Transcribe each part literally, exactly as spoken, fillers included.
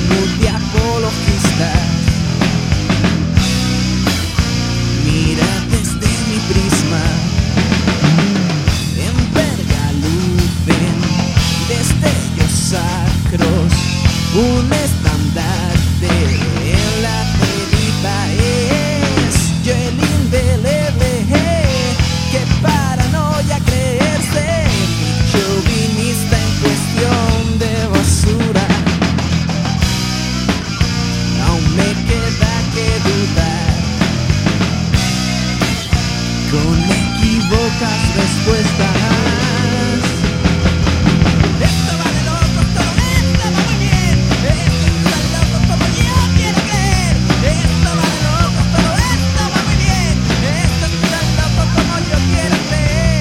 multiapologistas. Mira desde mi prisma, enverga lucen destellos sacros, un estandarte en la ferida es yo el indeleble, que paranoia creerse chauvinista en cuestión de basura. Aún me queda que dudar con equívocas respuestas. Esto va de locos, todo esto va muy bien. Esto es tan loco como yo quiero creer. Esto va de locos, todo esto va muy bien. Esto es tan loco como yo quiero creer.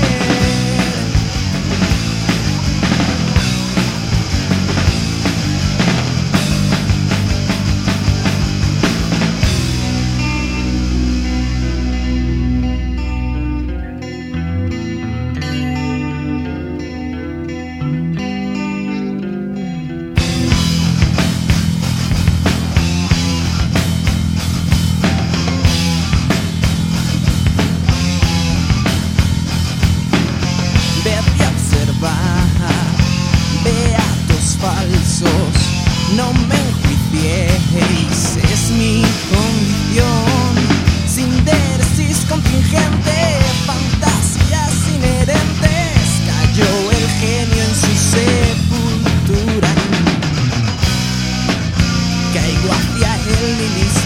Vete a observar, beatos falsos, no me enjuiciéis, es mi condición. Síntesis contingente, fantasías inherentes, cayó el genio en su sepultura. Caigo hacia el nihilismo.